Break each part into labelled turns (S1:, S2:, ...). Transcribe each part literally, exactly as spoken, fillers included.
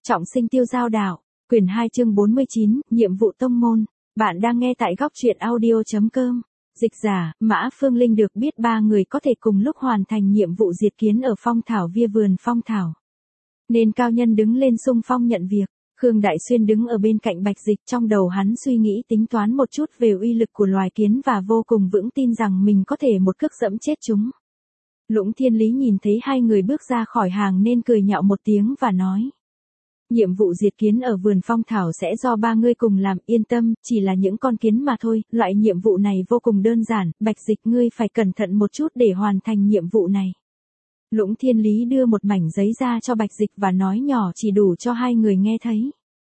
S1: Trọng sinh tiêu giao đạo, quyển hai chương bốn mươi chín, nhiệm vụ tông môn. Bạn đang nghe tại góc truyện audio chấm com. Dịch giả, Mã Phương Linh được biết ba người có thể cùng lúc hoàn thành nhiệm vụ diệt kiến ở phong thảo via vườn phong thảo. Nên cao nhân đứng lên xung phong nhận việc. Khương Đại Xuyên đứng ở bên cạnh Bạch Dịch, trong đầu hắn suy nghĩ tính toán một chút về uy lực của loài kiến và vô cùng vững tin rằng mình có thể một cước dẫm chết chúng. Lũng Thiên Lý nhìn thấy hai người bước ra khỏi hàng nên cười nhạo một tiếng và nói. Nhiệm vụ diệt kiến ở vườn phong thảo sẽ do ba ngươi cùng làm, yên tâm, chỉ là những con kiến mà thôi, loại nhiệm vụ này vô cùng đơn giản, Bạch Dịch ngươi phải cẩn thận một chút để hoàn thành nhiệm vụ này. Lũng Thiên Lý đưa một mảnh giấy ra cho Bạch Dịch và nói nhỏ chỉ đủ cho hai người nghe thấy.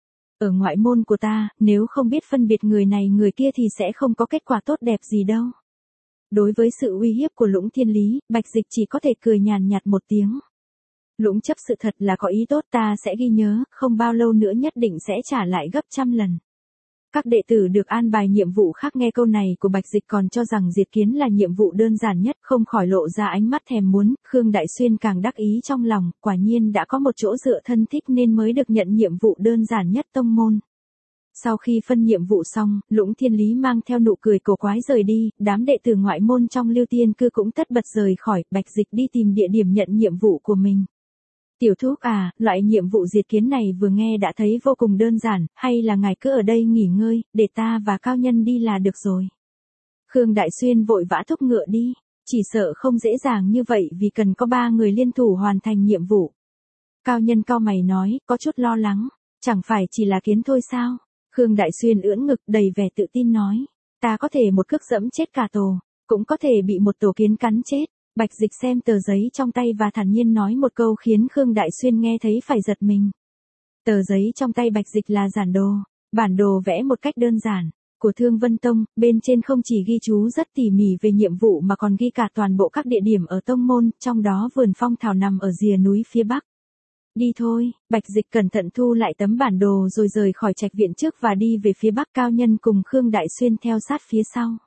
S1: Ở ngoại môn của ta, nếu không biết phân biệt người này người kia thì sẽ không có kết quả tốt đẹp gì đâu. Đối với sự uy hiếp của Lũng Thiên Lý, Bạch Dịch chỉ có thể cười nhàn nhạt một tiếng. Lũng chấp sự thật là có ý tốt, ta sẽ ghi nhớ, không bao lâu nữa nhất định sẽ trả lại gấp trăm lần. Các đệ tử được an bài nhiệm vụ khác nghe câu này của Bạch Dịch còn cho rằng diệt kiến là nhiệm vụ đơn giản nhất, không khỏi lộ ra ánh mắt thèm muốn. Khương Đại Xuyên càng đắc ý trong lòng, quả nhiên đã có một chỗ dựa thân thích nên mới được nhận nhiệm vụ đơn giản nhất tông môn. Sau khi phân nhiệm vụ xong, Lũng Thiên Lý mang theo nụ cười cổ quái rời đi, đám đệ tử ngoại môn trong Lưu Tiên Cư cũng tất bật rời khỏi, Bạch Dịch đi tìm địa điểm nhận nhiệm vụ của mình. Tiểu thúc à, loại nhiệm vụ diệt kiến này vừa nghe đã thấy vô cùng đơn giản, hay là ngài cứ ở đây nghỉ ngơi, để ta và cao nhân đi là được rồi. Khương Đại Xuyên vội vã thúc ngựa đi, chỉ sợ không dễ dàng như vậy vì cần có ba người liên thủ hoàn thành nhiệm vụ. Cao nhân cau mày nói, có chút lo lắng, chẳng phải chỉ là kiến thôi sao? Khương Đại Xuyên ưỡn ngực đầy vẻ tự tin nói, ta có thể một cước dẫm chết cả tổ, cũng có thể bị một tổ kiến cắn chết. Bạch Dịch xem tờ giấy trong tay và thản nhiên nói một câu khiến Khương Đại Xuyên nghe thấy phải giật mình. Tờ giấy trong tay Bạch Dịch là giản đồ, bản đồ vẽ một cách đơn giản, của Thương Vân Tông, bên trên không chỉ ghi chú rất tỉ mỉ về nhiệm vụ mà còn ghi cả toàn bộ các địa điểm ở tông môn, trong đó vườn phong thảo nằm ở rìa núi phía bắc. Đi thôi, Bạch Dịch cẩn thận thu lại tấm bản đồ rồi rời khỏi trạch viện trước và đi về phía bắc, cao nhân cùng Khương Đại Xuyên theo sát phía sau.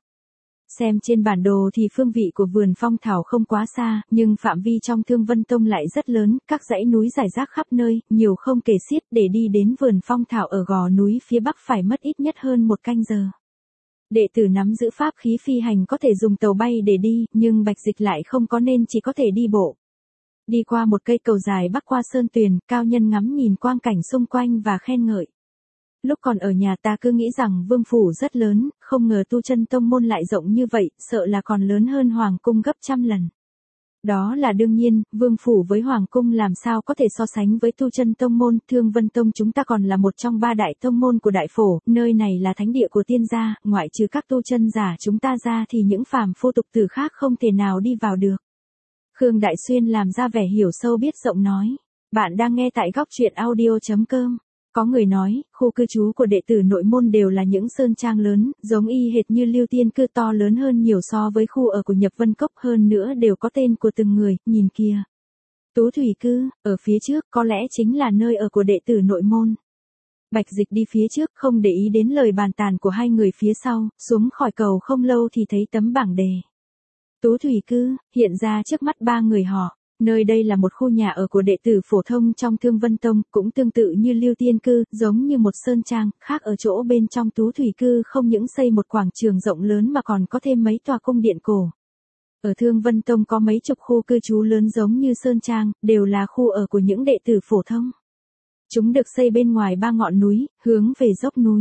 S1: Xem trên bản đồ thì phương vị của vườn phong thảo không quá xa, nhưng phạm vi trong Thương Vân Tông lại rất lớn, các dãy núi rải rác khắp nơi, nhiều không kể xiết, để đi đến vườn phong thảo ở gò núi phía bắc phải mất ít nhất hơn một canh giờ. Đệ tử nắm giữ pháp khí phi hành có thể dùng tàu bay để đi, nhưng Bạch Dịch lại không có nên chỉ có thể đi bộ. Đi qua một cây cầu dài bắc qua sơn tuyền, cao nhân ngắm nhìn quang cảnh xung quanh và khen ngợi. Lúc còn ở nhà ta cứ nghĩ rằng vương phủ rất lớn, không ngờ tu chân tông môn lại rộng như vậy, sợ là còn lớn hơn hoàng cung gấp trăm lần. Đó là đương nhiên, vương phủ với hoàng cung làm sao có thể so sánh với tu chân tông môn, Thương Vân Tông chúng ta còn là một trong ba đại tông môn của đại phổ, nơi này là thánh địa của tiên gia, ngoại trừ các tu chân giả chúng ta ra thì những phàm phu tục tử khác không thể nào đi vào được. Khương Đại Xuyên làm ra vẻ hiểu sâu biết rộng nói, bạn đang nghe tại góc truyện audio chấm com. Có người nói, khu cư trú của đệ tử nội môn đều là những sơn trang lớn, giống y hệt như Lưu Tiên Cư, to lớn hơn nhiều so với khu ở của Nhập Vân Cốc, hơn nữa đều có tên của từng người, nhìn kìa. Tú Thủy Cư, ở phía trước, có lẽ chính là nơi ở của đệ tử nội môn. Bạch Dịch đi phía trước không để ý đến lời bàn tàn của hai người phía sau, xuống khỏi cầu không lâu thì thấy tấm bảng đề. Tú Thủy Cư, hiện ra trước mắt ba người họ. Nơi đây là một khu nhà ở của đệ tử phổ thông trong Thương Vân Tông, cũng tương tự như Lưu Tiên Cư, giống như một sơn trang, khác ở chỗ bên trong Tú Thủy Cư không những xây một quảng trường rộng lớn mà còn có thêm mấy tòa cung điện cổ. Ở Thương Vân Tông có mấy chục khu cư trú lớn giống như sơn trang, đều là khu ở của những đệ tử phổ thông. Chúng được xây bên ngoài ba ngọn núi, hướng về dốc núi.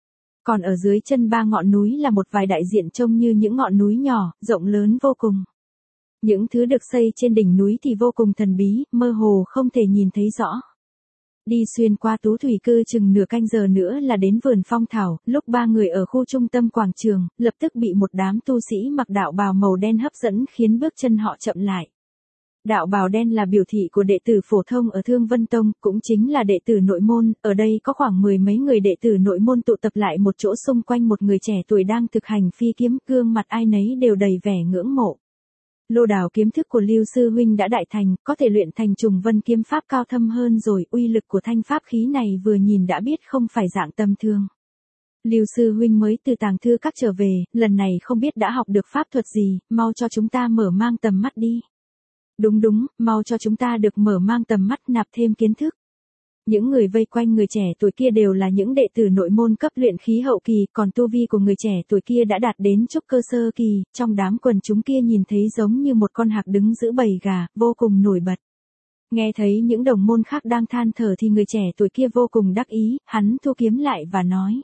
S1: Còn ở dưới chân ba ngọn núi là một vài đại diện trông như những ngọn núi nhỏ, rộng lớn vô cùng. Những thứ được xây trên đỉnh núi thì vô cùng thần bí, mơ hồ không thể nhìn thấy rõ. Đi xuyên qua Tú Thủy Cư chừng nửa canh giờ nữa là đến vườn phong thảo, lúc ba người ở khu trung tâm quảng trường, lập tức bị một đám tu sĩ mặc đạo bào màu đen hấp dẫn khiến bước chân họ chậm lại. Đạo bào đen là biểu thị của đệ tử phổ thông ở Thương Vân Tông, cũng chính là đệ tử nội môn, ở đây có khoảng mười mấy người đệ tử nội môn tụ tập lại một chỗ xung quanh một người trẻ tuổi đang thực hành phi kiếm, gương mặt ai nấy đều đầy vẻ ngưỡng mộ. Lô đào kiếm thức của Lưu sư huynh đã đại thành, có thể luyện thành trùng vân kiếm pháp cao thâm hơn rồi, uy lực của thanh pháp khí này vừa nhìn đã biết không phải dạng tầm thường. Lưu sư huynh mới từ tàng thư các trở về, lần này không biết đã học được pháp thuật gì, mau cho chúng ta mở mang tầm mắt đi. Đúng đúng, mau cho chúng ta được mở mang tầm mắt, nạp thêm kiến thức. Những người vây quanh người trẻ tuổi kia đều là những đệ tử nội môn cấp luyện khí hậu kỳ, còn tu vi của người trẻ tuổi kia đã đạt đến trúc cơ sơ kỳ, trong đám quần chúng kia nhìn thấy giống như một con hạc đứng giữa bầy gà, vô cùng nổi bật. Nghe thấy những đồng môn khác đang than thở thì người trẻ tuổi kia vô cùng đắc ý, hắn thu kiếm lại và nói.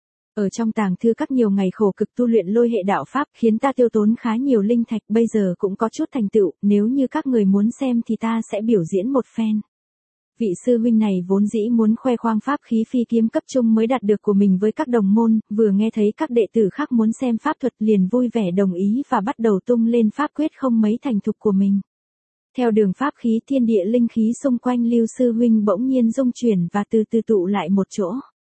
S1: Ở trong tàng thư các nhiều ngày khổ cực tu luyện lôi hệ đạo pháp khiến ta tiêu tốn khá nhiều linh thạch, bây giờ cũng có chút thành tựu, nếu như các người muốn xem thì ta sẽ biểu diễn một phen. Vị sư huynh này vốn dĩ muốn khoe khoang pháp khí phi kiếm cấp trung mới đạt được của mình với các đồng môn, vừa nghe thấy các đệ tử khác muốn xem pháp thuật liền vui vẻ đồng ý và bắt đầu tung lên pháp quyết không mấy thành thục của mình. Theo đường pháp khí thiên địa linh khí xung quanh Lưu sư huynh bỗng nhiên rung chuyển và từ từ tụ lại một chỗ.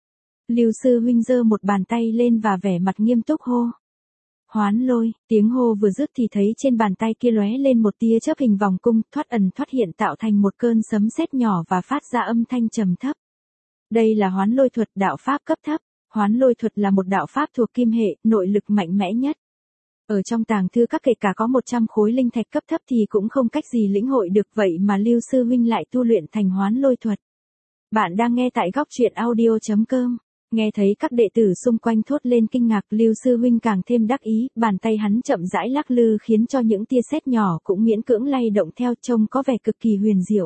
S1: Lưu sư huynh giơ một bàn tay lên và vẻ mặt nghiêm túc hô. Hoán lôi, tiếng hô vừa dứt thì thấy trên bàn tay kia lóe lên một tia chớp hình vòng cung, thoát ẩn thoát hiện tạo thành một cơn sấm sét nhỏ và phát ra âm thanh trầm thấp. Đây là hoán lôi thuật, đạo pháp cấp thấp. Hoán lôi thuật là một đạo pháp thuộc kim hệ, nội lực mạnh mẽ nhất. Ở trong tàng thư các kể cả có một trăm khối linh thạch cấp thấp thì cũng không cách gì lĩnh hội được, vậy mà Lưu sư huynh lại tu luyện thành hoán lôi thuật. Bạn đang nghe tại góc truyện audio chấm com. Nghe thấy các đệ tử xung quanh thốt lên kinh ngạc, Lưu sư huynh càng thêm đắc ý, bàn tay hắn chậm rãi lắc lư khiến cho những tia sét nhỏ cũng miễn cưỡng lay động theo, trông có vẻ cực kỳ huyền diệu.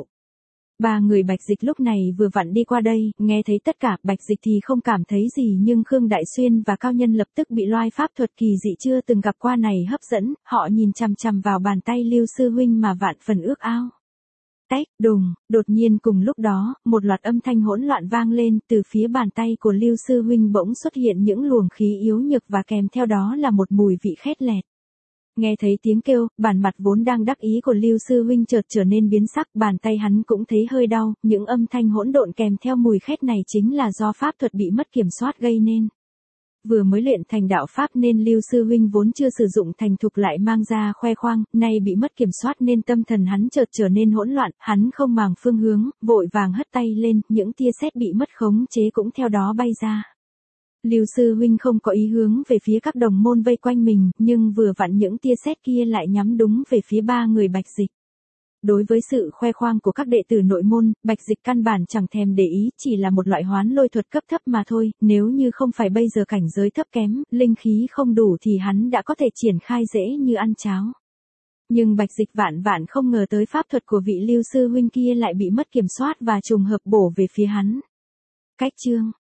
S1: Ba người Bạch Dịch lúc này vừa vặn đi qua đây, nghe thấy tất cả, Bạch Dịch thì không cảm thấy gì nhưng Khương Đại Xuyên và Cao Nhân lập tức bị loai pháp thuật kỳ dị chưa từng gặp qua này hấp dẫn, họ nhìn chằm chằm vào bàn tay Lưu sư huynh mà vạn phần ước ao. Tách, đùng, đột nhiên cùng lúc đó, một loạt âm thanh hỗn loạn vang lên, từ phía bàn tay của Lưu sư huynh bỗng xuất hiện những luồng khí yếu nhược và kèm theo đó là một mùi vị khét lẹt. Nghe thấy tiếng kêu, bản mặt vốn đang đắc ý của Lưu sư huynh chợt trở nên biến sắc, bàn tay hắn cũng thấy hơi đau, những âm thanh hỗn độn kèm theo mùi khét này chính là do pháp thuật bị mất kiểm soát gây nên. Vừa mới luyện thành đạo pháp nên Lưu sư huynh vốn chưa sử dụng thành thục lại mang ra khoe khoang, nay bị mất kiểm soát nên tâm thần hắn chợt trở nên hỗn loạn, hắn không màng phương hướng, vội vàng hất tay lên, những tia sét bị mất khống chế cũng theo đó bay ra. Lưu sư huynh không có ý hướng về phía các đồng môn vây quanh mình, nhưng vừa vặn những tia sét kia lại nhắm đúng về phía ba người Bạch Dịch. Đối với sự khoe khoang của các đệ tử nội môn, Bạch Dịch căn bản chẳng thèm để ý, chỉ là một loại hoán lôi thuật cấp thấp mà thôi, nếu như không phải bây giờ cảnh giới thấp kém, linh khí không đủ thì hắn đã có thể triển khai dễ như ăn cháo. Nhưng Bạch Dịch vạn vạn không ngờ tới pháp thuật của vị Lưu sư huynh kia lại bị mất kiểm soát và trùng hợp bổ về phía hắn. Cách chương